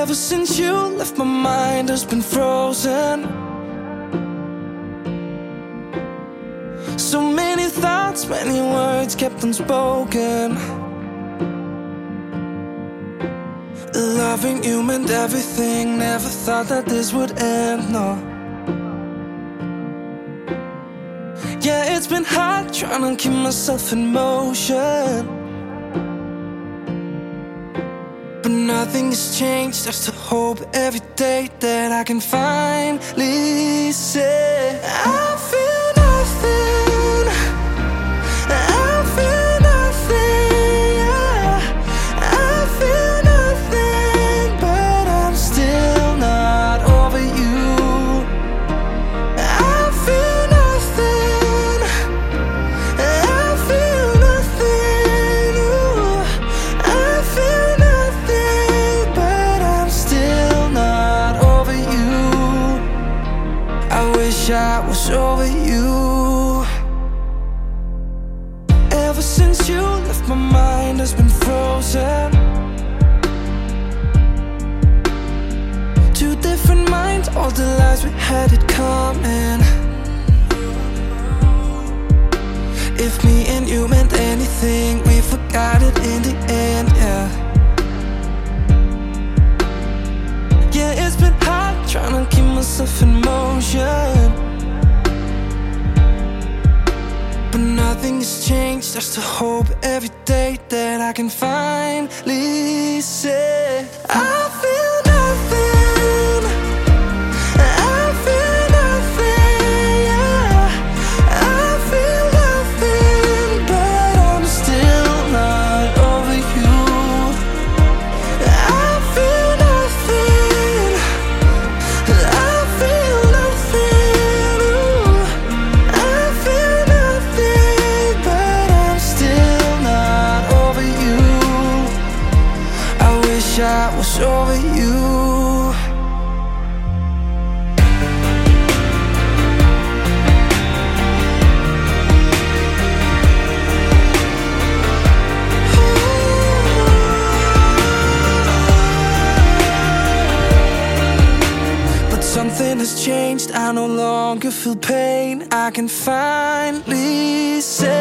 Ever since you left, my mind has been frozen. So many thoughts, many words kept unspoken. Loving you meant everything. Never thought that this would end, no. Yeah, it's been hard trying to keep myself in motion, but nothing has changed. Just to hope every day that I can finally say I feel nothing. I feel nothing, yeah. I feel nothing, but I'm still not over you. I feel nothing. I feel nothing. Ooh. I feel nothing, but I'm still not over you. I wish I was over you. Ever since you left, my mind has been frozen. Two different minds, all the lies we had it coming. If me and you meant anything, we forgot it in the end, yeah. Yeah, it's been hard trying to keep myself in motion, but nothing has changed. Just to hope every day that I can finally say I feel nothing. I feel nothing, yeah. I feel nothing, but I'm still not over you. I feel nothing. I feel nothing. Ooh. I feel nothing, but I'm still not over you. I wish I was over you. But something has changed. I no longer feel pain. I can finally say